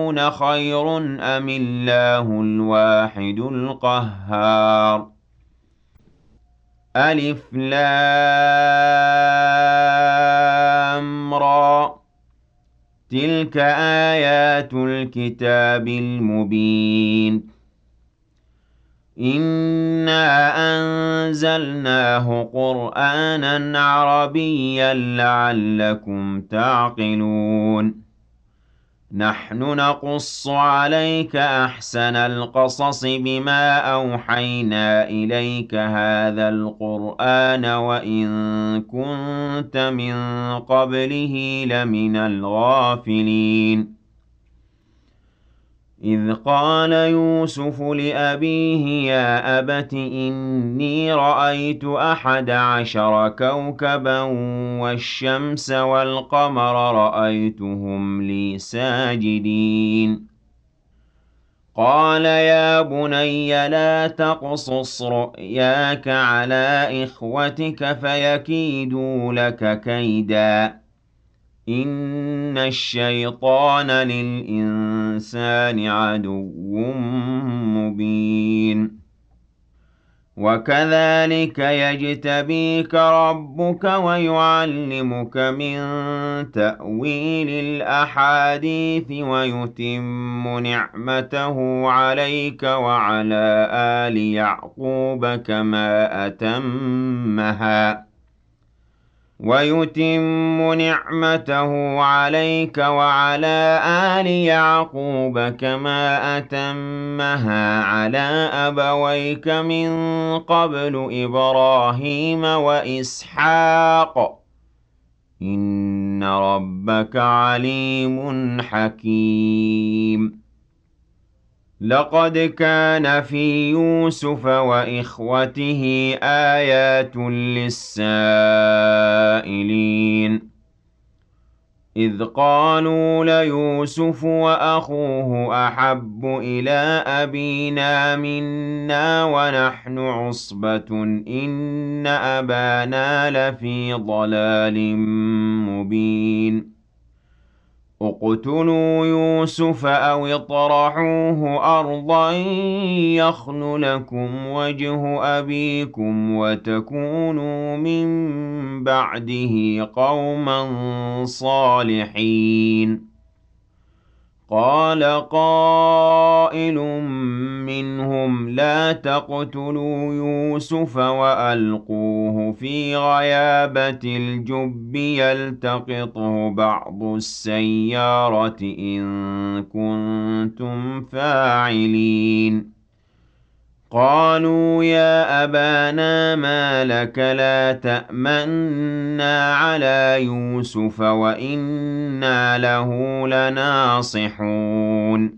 تَعْبُدُونَ خَيْرٌ أَمِ اللَّهُ الْوَاحِدُ الْقَهَّارُ أَلِفْ لام را تِلْكَ آيَاتُ الْكِتَابِ الْمُبِينِ إِنَّا أَنزَلْنَاهُ قُرْآنًا عَرَبِيًّا لَّعَلَّكُمْ تَعْقِلُونَ نَحْنُ نَقُصُّ عَلَيْكَ أَحْسَنَ الْقَصَصِ بِمَا أَوْحَيْنَا إِلَيْكَ هَٰذَا الْقُرْآنَ وَإِن كُنتَ مِن قَبْلِهِ لَمِنَ الْغَافِلِينَ إِذْ قَالَ يُوسُفُ لِأَبِيهِ يَا أَبَتِ إِنِّي رَأَيْتُ أَحَدَ عَشَرَ كَوْكَبًا وَالشَّمْسَ وَالْقَمَرَ رَأَيْتُهُمْ لِي سَاجِدِينَ قَالَ يَا بُنَيَّ لَا تَقْصُصْ رُؤْيَاكَ عَلَىٰ إِخْوَتِكَ فَيَكِيدُوا لَكَ كَيْدًا إِنَّ الشَّيْطَانَ لِلْإِنسَانِ عَدُوٌّ مُّبِينٌ وَكَذَٰلِكَ يَجْتَبِيكَ رَبُّكَ وَيُعَلِّمُكَ مِن تَأْوِيلِ الْأَحَادِيثِ وَيُتِمُّ نِعْمَتَهُ عَلَيْكَ وَعَلَىٰ آلِ يَعْقُوبَ كَمَا أَتَمَّهَا عَلَىٰ أَبَوَيْكَ مِن قَبْلُ إِبْرَاهِيمَ وَإِسْحَاقَ ۚ إِنَّ رَبَّكَ عَلِيمٌ حَكِيمٌ لَقَدْ كَانَ فِي يُوسُفَ وَإِخْوَتِهِ آيَاتٌ لِّلسَّائِلِينَ إِذْ قَالُوا لَيُوسُفُ وَأَخُوهُ أَحَبُّ إِلَىٰ أَبِينَا مِنَّا وَنَحْنُ عُصْبَةٌ إِنَّ أَبَانَا لَفِي ضَلَالٍ مُّبِينٍ اقْتُلُوا يُوسُفَ أَوِ اطْرَحُوهُ أَرْضًا يَخْلُ لَكُمْ وَجْهُ أَبِيكُمْ وَتَكُونُوا مِن بَعْدِهِ قَوْمًا صَالِحِينَ قَالَ قَائِلٌ مِّنْهُمْ لَا تَقْتُلُوا يُوسُفَ وَأَلْقُوهُ فِي غَيَابَتِ الْجُبِّ يَلْتَقِطْهُ بَعْضُ السَّيَّارَةِ إِن كُنتُمْ فَاعِلِينَ قَالُوا يَا أَبَانَا مَا لَكَ لَا تَأْمَنَّا عَلَىٰ يُوسُفَ وَإِنَّا لَهُ لَنَاصِحُونَ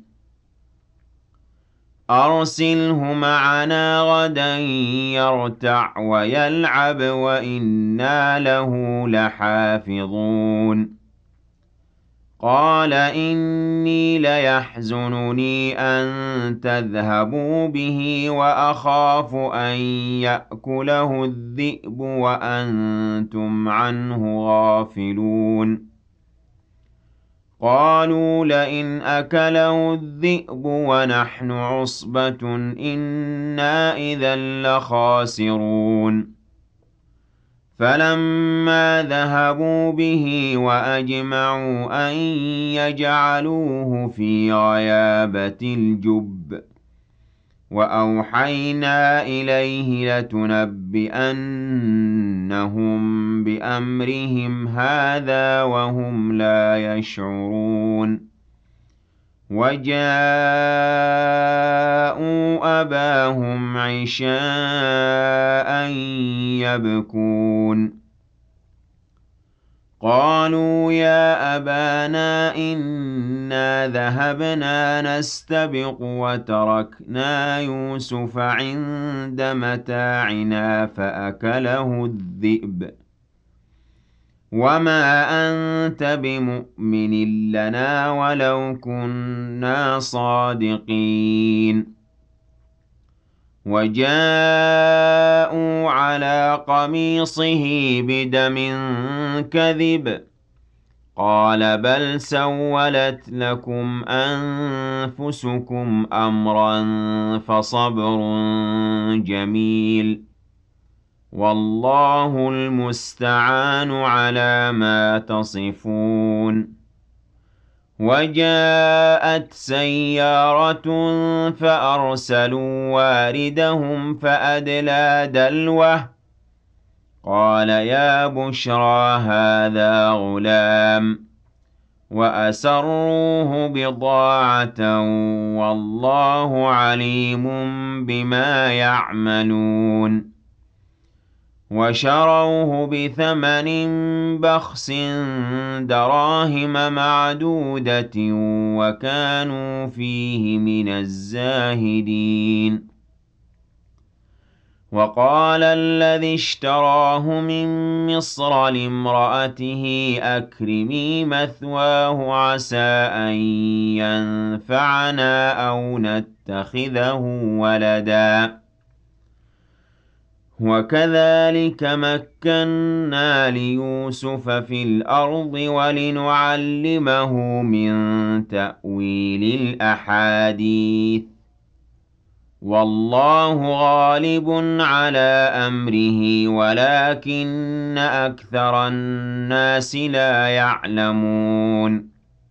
أَرْسِلْهُ مَعَنَا غَدًا يَرْتَعْ وَيَلْعَبْ وَإِنَّا لَهُ لَحَافِظُونَ قَالَ إِنِّي لَيَحْزُنُنِي أَن تَذْهَبُوا بِهِ وَأَخَافُ أَن يَأْكُلَهُ الذِّئْبُ وَأَنتُمْ عَنْهُ غَافِلُونَ قَالُوا لَئِنْ أَكَلَهُ الذِّئْبُ وَنَحْنُ عُصْبَةٌ إِنَّا إِذًا لَّخَاسِرُونَ فَلَمَّا ذَهَبُوا بِهِ وَأَجْمَعُوا أَن يَجْعَلُوهُ فِي غَيَابَتِ الْجُبِّ وَأَوْحَيْنَا إِلَيْهِ لَتُنَبِّئَنَّهُم بِأَمْرِهِمْ هَٰذَا وَهُمْ لَا يَشْعُرُونَ وَجَاءُوا أَبَاهُمْ عِشَاءً يَبْكُونَ قَالُوا يَا أَبَانَا إِنَّا ذَهَبْنَا نَسْتَبِقُ وَتَرَكْنَا يُوسُفَ عِندَ مَتَاعِنَا فَأَكَلَهُ الذِّئْبُ وَمَا أَنتَ بِمُؤْمِنٍ لَّنَا وَلَوْ كُنَّا صَادِقِينَ وَجَاءُوا عَلَىٰ قَمِيصِهِ بِدَمٍ كَذِبٍ قال بل سولت لكم أنفسكم أمرا فصبر جميل والله المستعان على ما تصفون وجاءت سيارة فأرسلوا واردهم فأدلى دلوه قال يا بشرى هذا غلام وأسروه بضاعة والله عليم بما يعملون وشروه بثمن بخس دراهم معدودة وكانوا فيه من الزاهدين وقال الذي اشتراه من مصر لامرأته أكرمي مثواه عسى أن ينفعنا أو نتخذه ولدا وكذلك مكنا ليوسف في الأرض ولنعلمه من تأويل الأحاديث والله غالب على أمره ولكن أكثر الناس لا يعلمون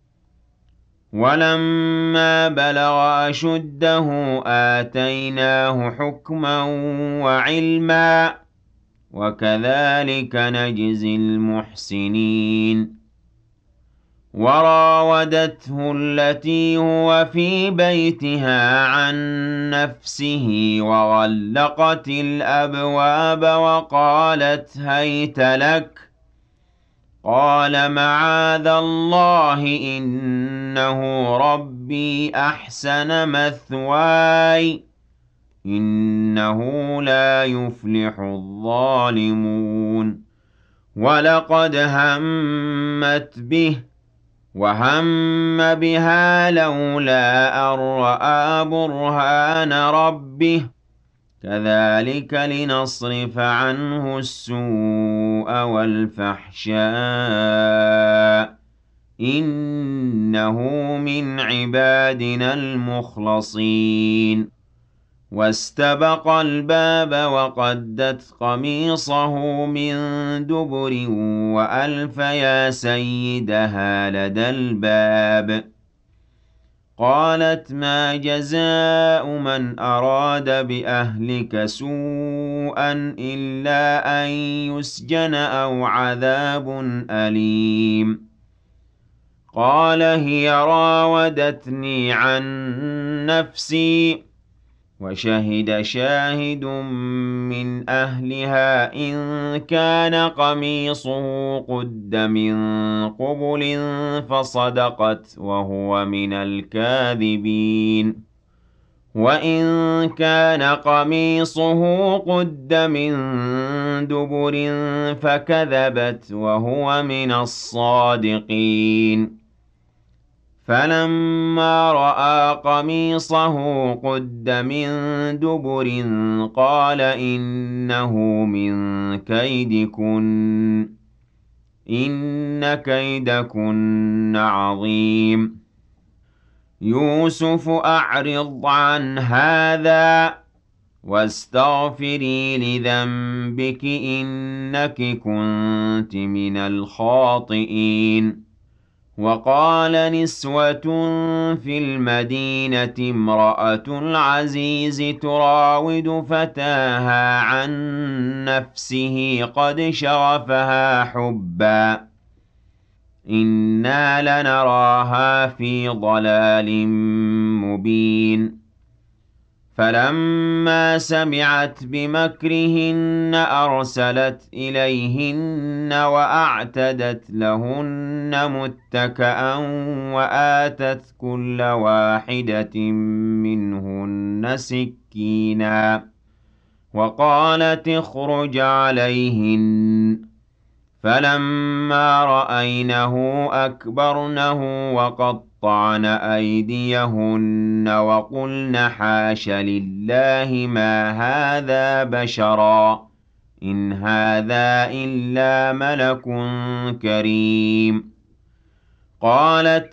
ولما بلغ أشده آتيناه حكما وعلما وكذلك نجزي المحسنين وراودته التي هو في بيتها عن نفسه وغلقت الأبواب وقالت هيت لك قال معاذ الله إنه ربي أحسن مثواي إنه لا يفلح الظالمون ولقد همت به وهم بها لولا أن رأى برهان ربه كذلك لنصرف عنه السوء والفحشاء إنه من عبادنا المخلصين واستبق الباب وقدت قميصه من دبر وألف يا سيدها لدى الباب قالت ما جزاء من أراد بأهلك سوءا إلا أن يسجن أو عذاب أليم قال هي راودتني عن نفسي وشهد شاهد من أهلها إن كان قميصه قد من قبل فصدقت وهو من الكاذبين وإن كان قميصه قد من دبر فكذبت وهو من الصادقين فلما رأى قميصه قد من دبر قال إنه من كيدكن إن كيدكن عظيم يوسف أعرض عن هذا واستغفري لذنبك إنك كنت من الخاطئين وقال نسوة في المدينة امرأة العزيز تراود فتاها عن نفسه قد شغفها حبا إنا لنراها في ضلال مبين فلما سمعت بمكرهن أرسلت إليهن وأعتدت لهن متكأ وآتت كل واحدة منهن سكينا وقالت اخرج عليهن فلما رأينه أكبرنه وقطعن أيديهن وقلن حاش لله ما هذا بشرا إن هذا إلا ملك كريم قالت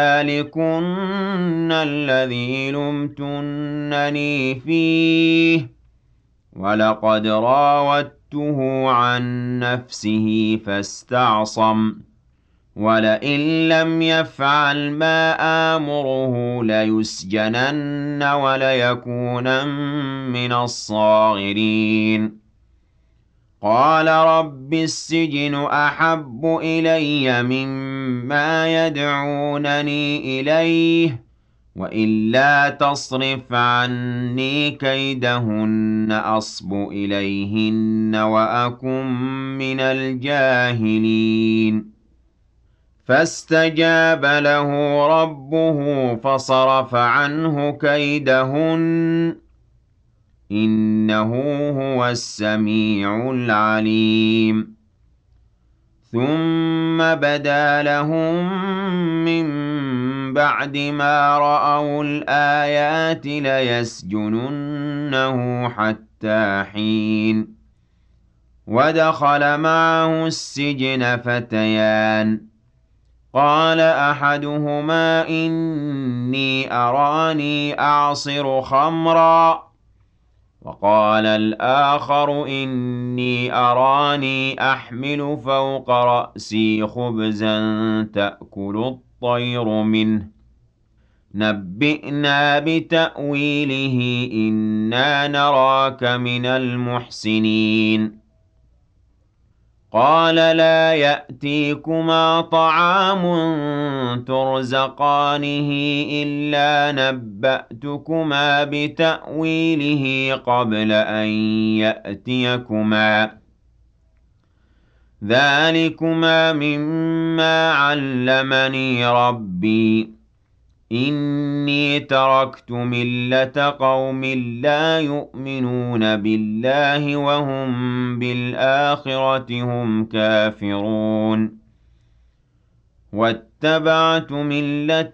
فذلكن الذي لمتنني فيه ولقد راودته عن نفسه فاستعصم ولئن لم يفعل ما آمره ليسجنن وليكونن من الصاغرين قال رب السجن أحب إلي مما يدعونني إليه وإلا تصرف عني كيدهن أصب إليهن وأكن من الجاهلين فاستجاب له ربه فصرف عنه كيدهن إنه هو السميع العليم ثم بدا لهم من بعد ما رأوا الآيات ليسجننه حتى حين ودخل معه السجن فتيان قال أحدهما إني أراني أعصر خمرا وقال الآخر إني أراني أحمل فوق رأسي خبزا تأكل الطير منه نبئنا بتأويله إنا نراك من المحسنين قال لا يأتيكما طعام ترزقانه إلا نبأتكما بتأويله قبل أن يأتيكما ذلكما مما علمني ربي إني تركت ملة قوم لا يؤمنون بالله وهم بالآخرة هم كافرون واتبعت ملة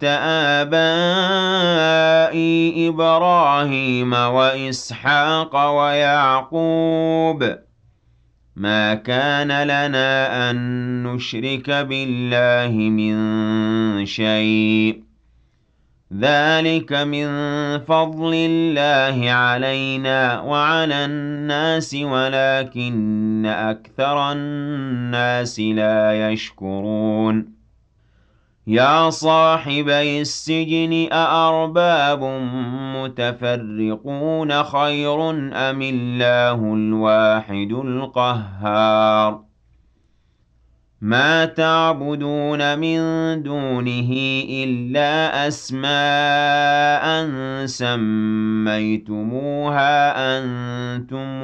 آبائي إبراهيم وإسحاق ويعقوب ما كان لنا أن نشرك بالله من شيء ذلك من فضل الله علينا وعلى الناس ولكن أكثر الناس لا يشكرون يا صاحبي السجن أأرباب متفرقون خير أم الله الواحد القهار ما تعبدون من دونه إلا أسماء سميتموها أنتم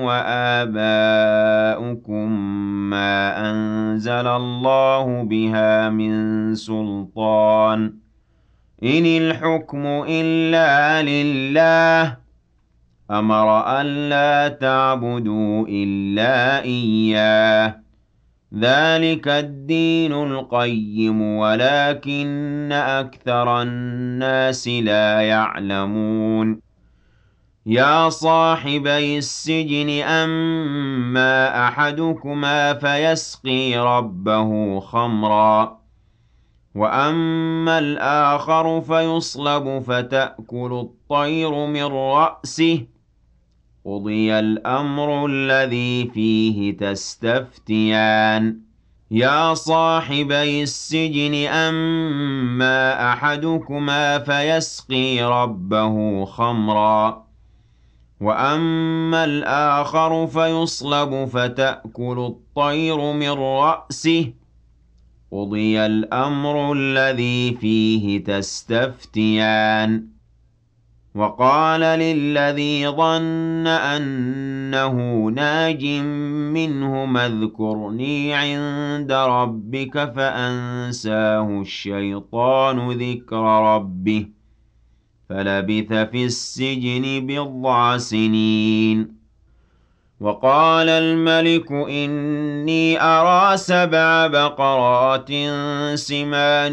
وآباؤكم ما أنزل الله بها من سلطان إن الحكم إلا لله أمر ألا تعبدوا إلا إياه ذلك الدين القيم ولكن أكثر الناس لا يعلمون يا صاحبي السجن أما أحدكما فيسقي ربه خمرا وأما الآخر فيصلب فتأكل الطير من رأسه قضي الأمر الذي فيه تستفتيان يا صاحبي السجن أما أحدكما فيسقي ربه خمرا وأما الآخر فيصلب فتأكل الطير من رأسه قضي الأمر الذي فيه تستفتيان وقال للذي ظن أنه ناج منهما اذكرني عند ربك فأنساه الشيطان ذكر ربه فلبث في السجن بضع سنين وقال الملك إني أرى 7 بقرات سمان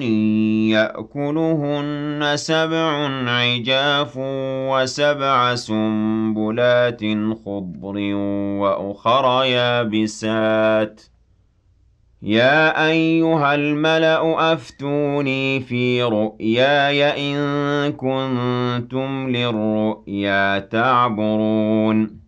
يأكلهن 7 عجاف و7 سنبلات خضر وأخر يابسات يا أيها الملأ أفتوني في رؤياي إن كنتم للرؤيا تعبرون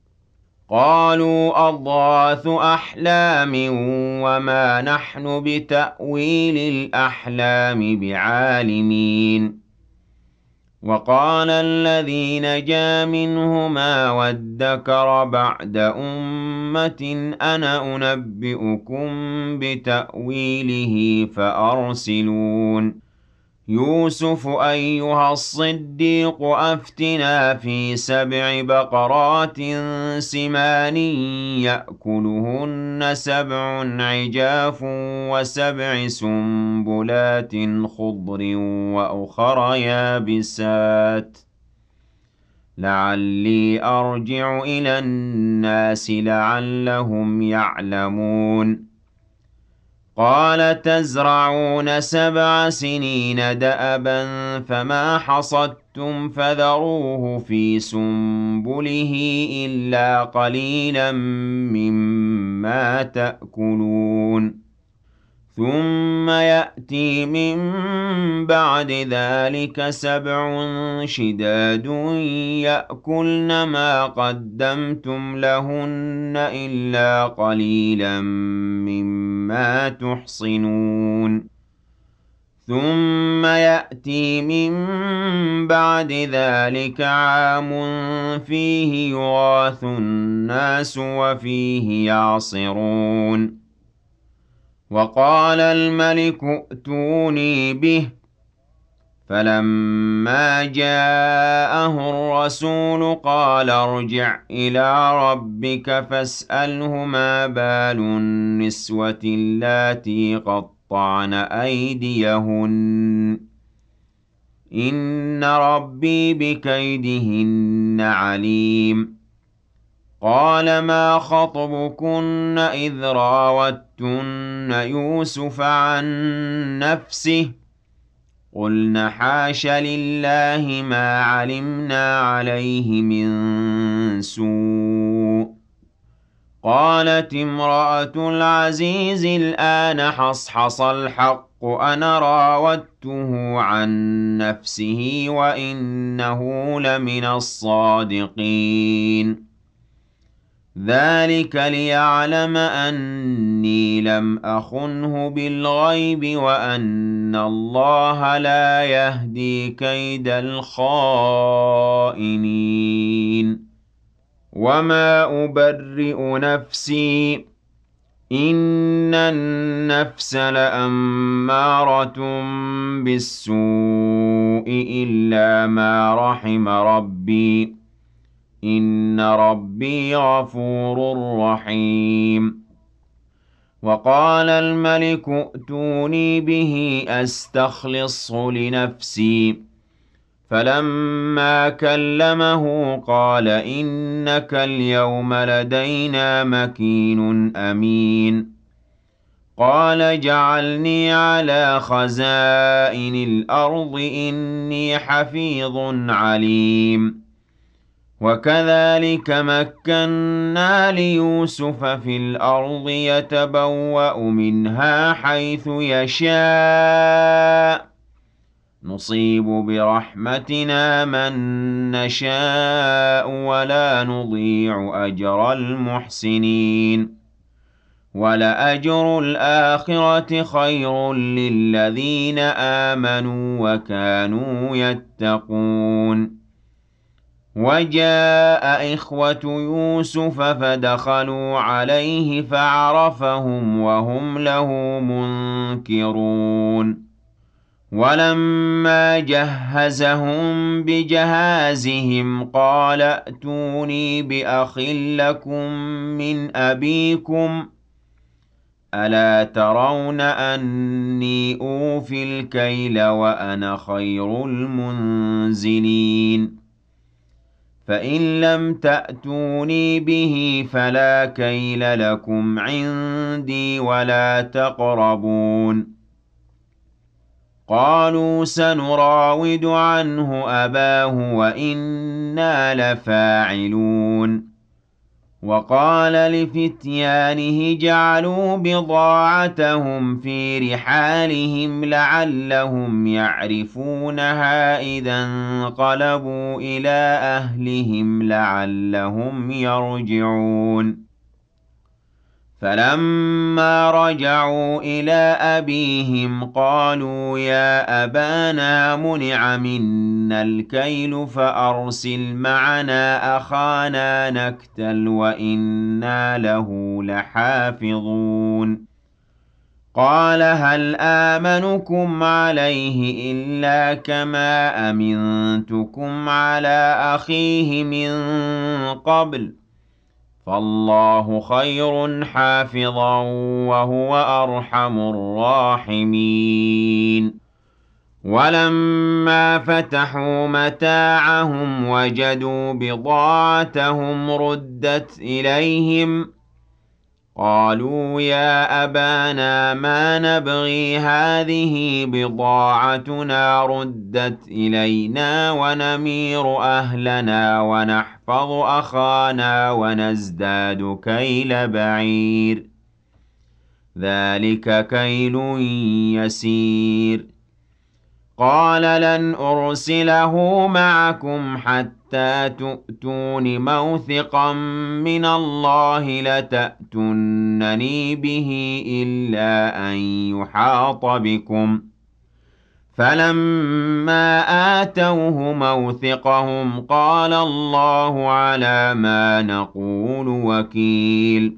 قالوا أضغاث أحلام وما نحن بتأويل الأحلام بعالمين وقال الذي نجا منهما وادكر بعد أمة أنا أنبئكم بتأويله فأرسلون يوسف أيها الصديق أفتنا في 7 بقرات سمان يأكلهن 7 عجاف و7 سنبلات خضر وأخر يابسات لعلي أرجع إلى الناس لعلهم يعلمون قال تزرعون 7 سنين دأبا فما حصدتم فذروه في سنبله إلا قليلا مما تأكلون ثم يأتي من بعد ذلك 7 شداد يأكلن ما قدمتم لهن إلا قليلا مما تحصنون ثم يأتي من بعد ذلك عام فيه يغاث الناس وفيه يعصرون وقال الملك ائتوني به فلما جاءه الرسول قال ارجع إلى ربك فاسأله ما بال النسوة اللاتي قطعن أيديهن إن ربي بكيدهن عليم قال ما خطبكن إذ راوتن يوسف عن نفسه قلن حاش لله ما علمنا عليه من سوء قالت امرأة العزيز الآن حصحص الحق أنا راودته عن نفسه وإنه لمن الصادقين ذلك ليعلم أني لم أخنه بالغيب وأن الله لا يهدي كيد الخائنين وما أبرئ نفسي إن النفس لأمارة بالسوء إلا ما رحم ربي إن ربي غفور رحيم وقال الملك ائتوني به أستخلصه لنفسي فلما كلمه قال إنك اليوم لدينا مكين أمين قال اجعلني على خزائن الأرض إني حفيظ عليم وكذلك مكنا ليوسف في الأرض يتبوأ منها حيث يشاء نصيب برحمتنا من نشاء ولا نضيع أجر المحسنين ولأجر الآخرة خير للذين آمنوا وكانوا يتقون وجاء إخوة يوسف فدخلوا عليه فعرفهم وهم له منكرون ولما جهزهم بجهازهم قال ائتوني بأخ لكم من أبيكم ألا ترون أني أوفي الكيل وأنا خير المنزلين فإن لم تأتوني به فلا كيل لكم عندي ولا تقربون قالوا سنراود عنه أباه وإنا لفاعلون وقال لفتيانه جعلوا بضاعتهم في رحالهم لعلهم يعرفونها إذا انقلبوا إلى أهلهم لعلهم يرجعون فلما رجعوا إلى أبيهم قالوا يا أبانا منع منا الكيل فأرسل معنا أخانا نكتل وإنا له لحافظون قال هل آمنكم عليه إلا كما أمنتكم على أخيه من قبل فالله خير حافظا وهو أرحم الراحمين ولما فتحوا متاعهم وجدوا بضاعتهم ردت إليهم قالوا يا أبانا ما نبغي هذه بضاعتنا ردت إلينا ونمير أهلنا ونحفظ أخانا ونزداد كيل بعير ذلك كيل يسير قال لن أرسله معكم حتى تؤتون موثقا من الله لتأتونني به إلا أن يحاط بكم فلما آتوه موثقهم قال الله على ما نقول وكيل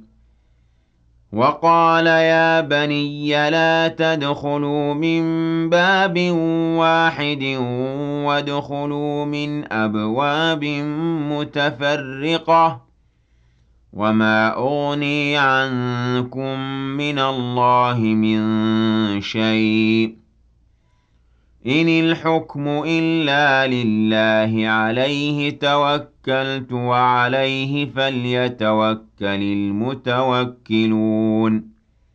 وقال يا بني لا تدخلوا من باب واحد وادخلوا من أبواب متفرقة وما أغني عنكم من الله من شيء إن الحكم إلا لله عليه توكلت وعليه فليتوكل المتوكلون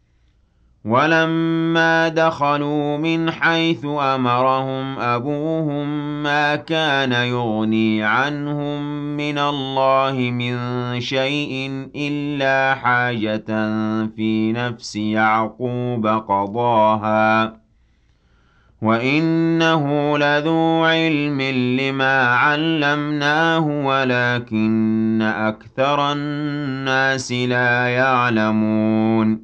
ولما دخلوا من حيث أمرهم أبوهم ما كان يغني عنهم من الله من شيء إلا حاجة في نفس يعقوب قضاها وإنه لذو علم لما علمناه ولكن أكثر الناس لا يعلمون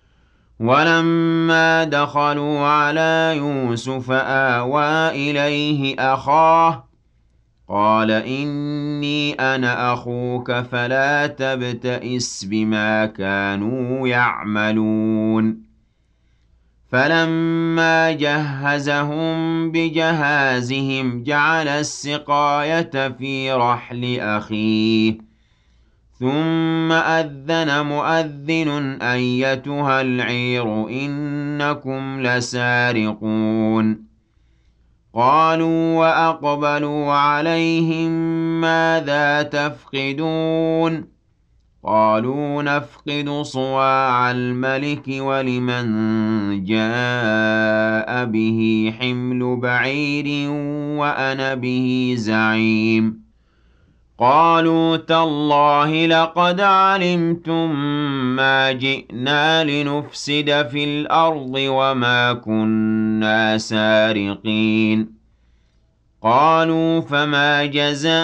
ولما دخلوا على يوسف آوى إليه أخاه قال إني أنا أخوك فلا تبتئس بما كانوا يعملون فلما جهزهم بجهازهم جعل السقاية في رحل أخيه ثم أذن مؤذن أيتها العير إنكم لسارقون قالوا وأقبلوا عليهم ماذا تفقدون قالوا نفقد صواع الملك ولمن جاء به حمل بعير وأنا به زعيم قالوا تالله لقد علمتم ما جئنا لنفسد في الأرض وما كنا سارقين قالوا فما جزاؤه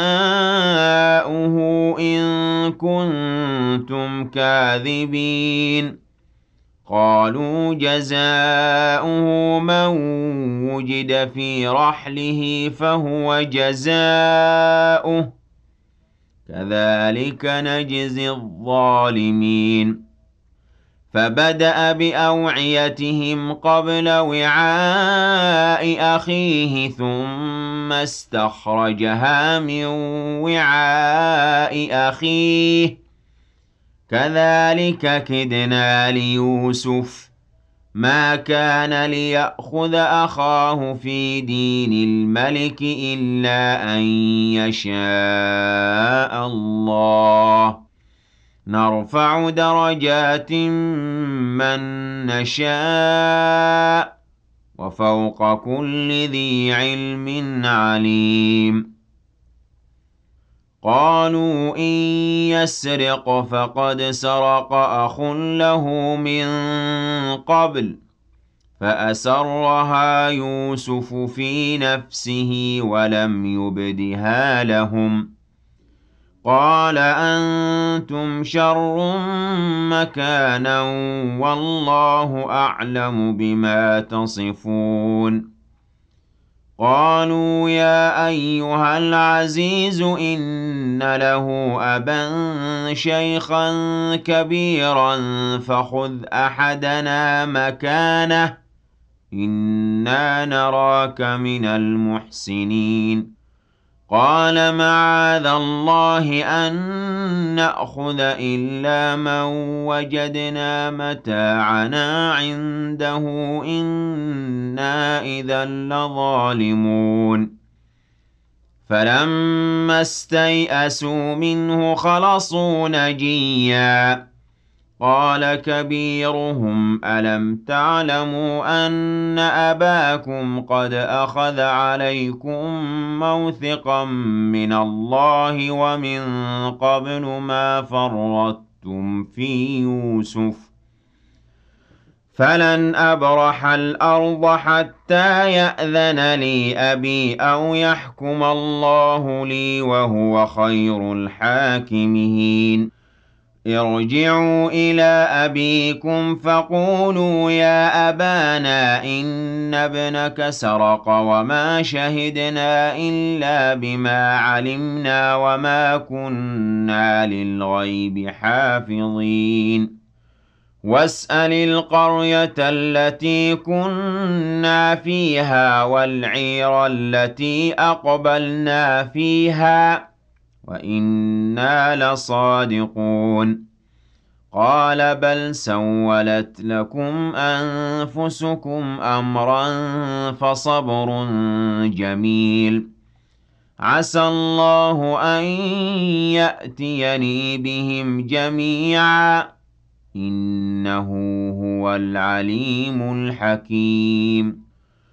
إن كنتم كاذبين قالوا جزاؤه من وجد في رحله فهو جزاؤه كذلك نجزي الظالمين فبدأ بأوعيتهم قبل وعاء أخيه ثم استخرجها من وعاء أخيه كذلك كدنا ليوسف ما كان ليأخذ أخاه في دين الملك إلا أن يشاء الله نرفع درجات من نشاء وفوق كل ذي علم عليم قالوا إن يسرق فقد سرق أخ له من قبل فأسرها يوسف في نفسه ولم يبدها لهم قال أنتم شر مكانا والله أعلم بما تصفون قالوا يا أيها العزيز إن له أبا شيخا كبيرا فخذ أحدنا مكانه إنا نراك من المحسنين قال معاذ الله أن نأخذ إلا من وجدنا متاعنا عنده إنا إذا لظالمون فلما استيئسوا منه خلصوا نجيا قال كبيرهم ألم تعلموا أن أباكم قد أخذ عليكم موثقا من الله ومن قبل ما فرطتم في يوسف فلن أبرح الأرض حتى يأذن لي أبي أو يحكم الله لي وهو خير الحاكمين ارجعوا إلى أبيكم فقولوا يا أبانا إن ابنك سرق وما شهدنا إلا بما علمنا وما كنا للغيب حافظين واسأل القرية التي كنا فيها والعير التي أقبلنا فيها وإنا لصادقون قال بل سولت لكم أنفسكم أمرا فصبر جميل عسى الله أن يأتيني بهم جميعا إنه هو العليم الحكيم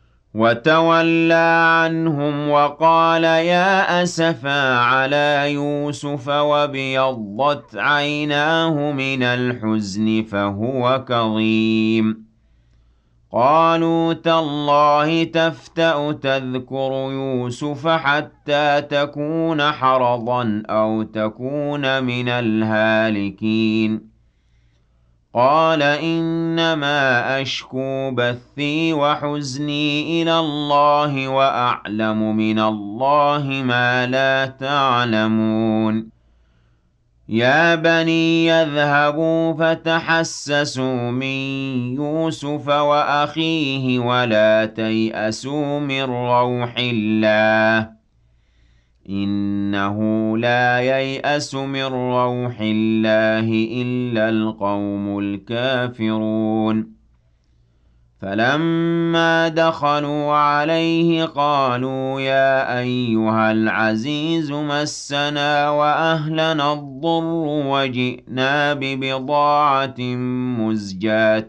وتولى عنهم وقال يا أسفا على يوسف وابيضت عيناه من الحزن فهو كظيم قالوا تالله تفتأ تذكر يوسف حتى تكون حرضا أو تكون من الهالكين قال إنما أشكو بثي وحزني إلى الله وأعلم من الله ما لا تعلمون يا بني يذهبوا فتحسسوا من يوسف وأخيه ولا تيأسوا من روح الله إنه لا ييأس من روح الله إلا القوم الكافرون فلما دخلوا عليه قالوا يا أيها العزيز مسنا وأهلنا الضر وجئنا ببضاعة مزجاة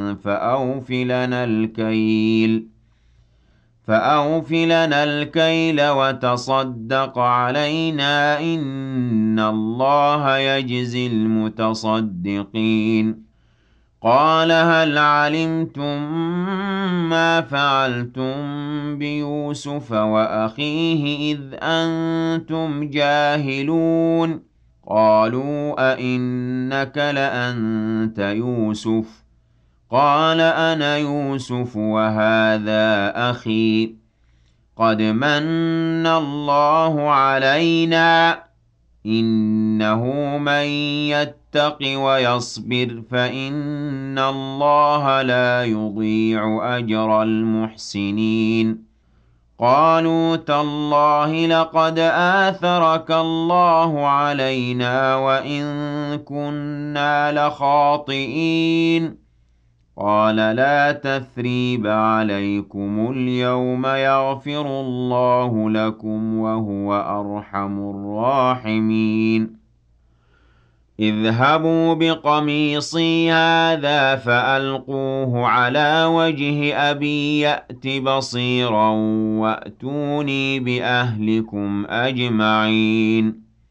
فأوف لنا الكيل وتصدق علينا إن الله يجزي المتصدقين قال هل علمتم ما فعلتم بيوسف وأخيه إذ أنتم جاهلون قالوا أئنك لأنت يوسف قال أنا يوسف وهذا أخي قد من الله علينا إنه من يتق ويصبر فإن الله لا يضيع أجر المحسنين قالوا تالله لقد آثرك الله علينا وإن كنا لخاطئين قال لا تثريب عليكم اليوم يغفر الله لكم وهو أرحم الراحمين اذهبوا بقميصي هذا فألقوه على وجه أبي يأت بصيرا وأتوني بأهلكم أجمعين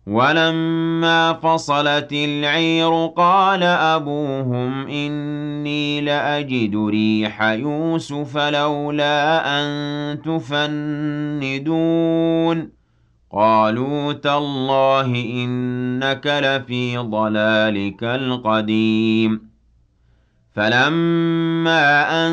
وَلَمَّا فَصَلَتِ الْعِيرُ قَالَ أَبُوهُمْ إِنِّي لَأَجِدُ رِيحَ يُوسُفَ لَوْلَا أَن تُفَنِّدُونِ قَالُوا تَاللَّهِ إِنَّكَ لَفِي ضَلَالِكَ الْقَدِيمِ فَلَمَّا أَن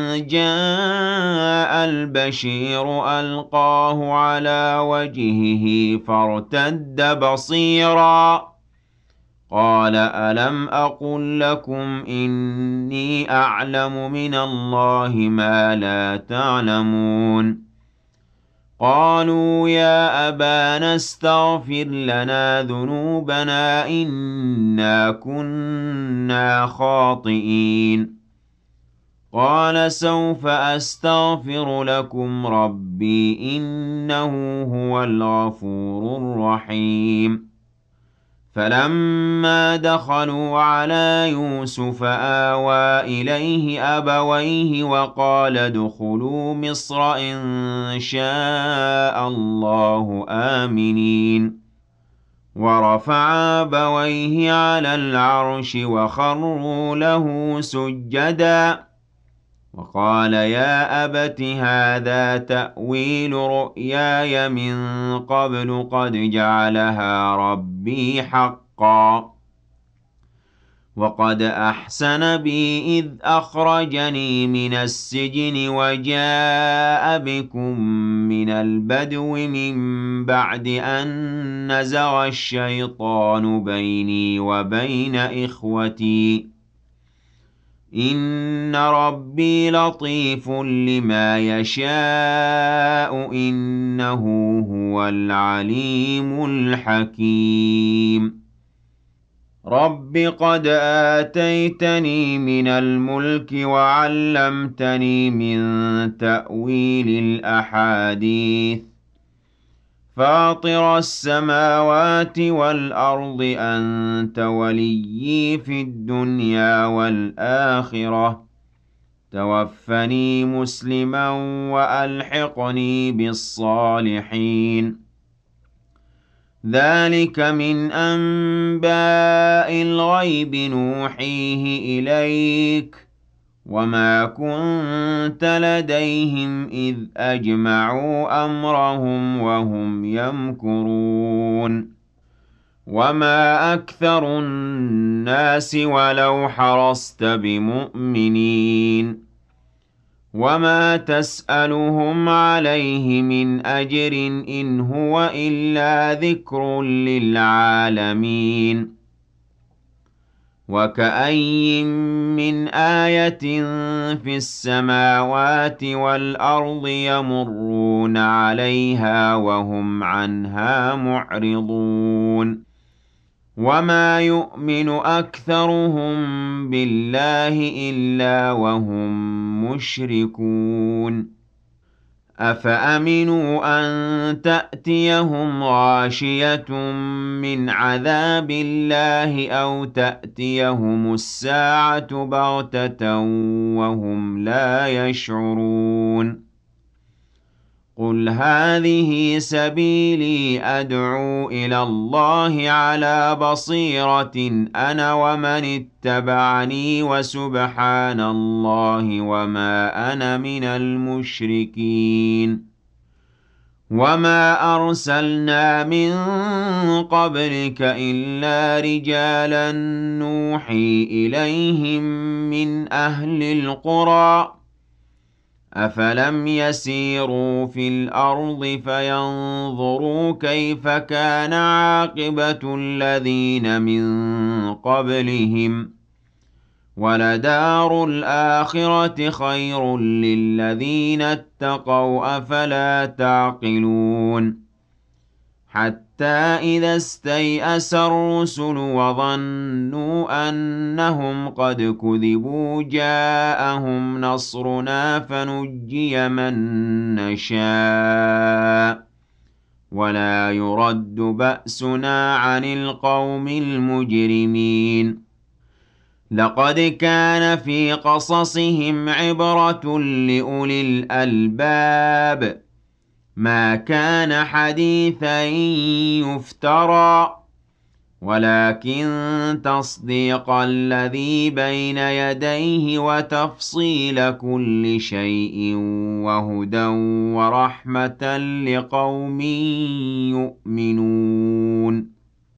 جَاءَ الْبَشِيرُ أَلْقَاهُ عَلَىٰ وَجْهِهِ فَارْتَدَّ بَصِيرًا قَالَ أَلَمْ أَقُل لَّكُمْ إِنِّي أَعْلَمُ مِنَ اللَّهِ مَا لَا تَعْلَمُونَ قَالُوا يَا أَبَانَا اسْتَغْفِرْ لَنَا ذُنُوبَنَا إِنَّا كُنَّا خَاطِئِينَ قَالَ سَوْفَ أَسْتَغْفِرُ لَكُمْ رَبِّي إِنَّهُ هُوَ الْغَفُورُ الرَّحِيمُ فَلَمَّا دَخَلُوا عَلَىٰ يُوسُفَ آوَىٰ إِلَيْهِ أَبَوَيْهِ وَقَالَ ادْخُلُوا مِصْرَ إِن شَاءَ اللَّهُ آمِنِينَ وَرَفَعَ أَبَوَيْهِ عَلَى الْعَرْشِ وَخَرُّوا لَهُ سُجَّدًا وَقَالَ يَا أَبَتِ هَٰذَا تَأْوِيلُ رُؤْيَايَ مِن قَبْلُ قَدْ جَعَلَهَا رَبِّي حَقًّا وَقَدْ أَحْسَنَ بِي إِذْ أَخْرَجَنِي مِنَ السِّجْنِ وَجَاءَ بِكُم مِّنَ الْبَدْوِ مِن بَعْدِ أَن نَّزَغَ الشَّيْطَانُ بَيْنِي وَبَيْنَ إِخْوَتِي إِنَّ رَبِّي لَطِيفٌ لِّمَا يَشَاءُ إِنَّهُ هُوَ الْعَلِيمُ الْحَكِيمُ رَبِّ قَدْ آتَيْتَنِي مِنَ الْمُلْكِ وَعَلَّمْتَنِي مِن تَأْوِيلِ الْأَحَادِيثِ فَاطِرَ السَّمَاوَاتِ وَالْأَرْضِ أَنتَ وَلِيِّي فِي الدُّنْيَا وَالْآخِرَةِ ۖ تَوَفَّنِي مُسْلِمًا وَأَلْحِقْنِي بِالصَّالِحِينَ ذَٰلِكَ مِنْ أَنبَاءِ الْغَيْبِ نُوحِيهِ إِلَيْكَ ۖ وَمَا كُنتَ لَدَيْهِمْ إِذْ أَجْمَعُوا أَمْرَهُمْ وَهُمْ يَمْكُرُونَ وَمَا أَكْثَرُ النَّاسِ وَلَوْ حَرَصْتَ بِمُؤْمِنِينَ وَمَا تَسْأَلُهُمْ عَلَيْهِ مِنْ أَجْرٍ إِنْ هُوَ إِلَّا ذِكْرٌ لِّلْعَالَمِينَ وَكَأَيِّن مِّنْ آيَةٍ فِي السَّمَاوَاتِ وَالْأَرْضِ يَمُرُّونَ عَلَيْهَا وَهُمْ عَنْهَا مُعْرِضُونَ وَمَا يُؤْمِنُ أَكْثَرُهُم بِاللَّهِ إِلَّا وَهُم مُّشْرِكُونَ أَفَأَمِنُوا أَن تَأْتِيَهُمْ غَاشِيَةٌ مِّنْ عَذَابِ اللَّهِ أَوْ تَأْتِيَهُمُ السَّاعَةُ بَغْتَةً وَهُمْ لَا يَشْعُرُونَ قُلْ هَٰذِهِ سَبِيلِي أَدْعُو إِلَى اللَّهِ عَلَىٰ بَصِيرَةٍ أَنَا وَمَنِ اتَّبَعَنِي وَسُبْحَانَ اللَّهِ وَمَا أَنَا مِنَ الْمُشْرِكِينَ وَمَا أَرْسَلْنَا مِن قَبْلِكَ إِلَّا رِجَالًا نُّوحِي إِلَيْهِم مِّنْ أَهْلِ الْقُرَىٰ أَفَلَمْ يَسِيرُوا فِي الْأَرْضِ فَيَنظُرُوا كَيْفَ كَانَ عَاقِبَةُ الَّذِينَ مِن قَبْلِهِمْ ۚ وَلَدَارُ الْآخِرَةِ خَيْرٌ لِّلَّذِينَ اتَّقَوْا ۗ أَفَلَا تَعْقِلُونَ حَتَّىٰ إِذَا اسْتَيْأَسَ الرُّسُلُ وَظَنُّوا أَنَّهُمْ قَدْ كُذِبُوا جَاءَهُمْ نَصْرُنَا فَنُجِّيَ مَن نَّشَاءُ وَلَا يُرَدُّ بَأْسُنَا عَنِ الْقَوْمِ الْمُجْرِمِينَ لَقَدْ كَانَ فِي قَصَصِهِمْ عِبْرَةٌ لِّأُولِي الْأَلْبَابِ ما كان حديثا يفترى ولكن تصديق الذي بين يديه وتفصيل كل شيء وهدى ورحمة لقوم يؤمنون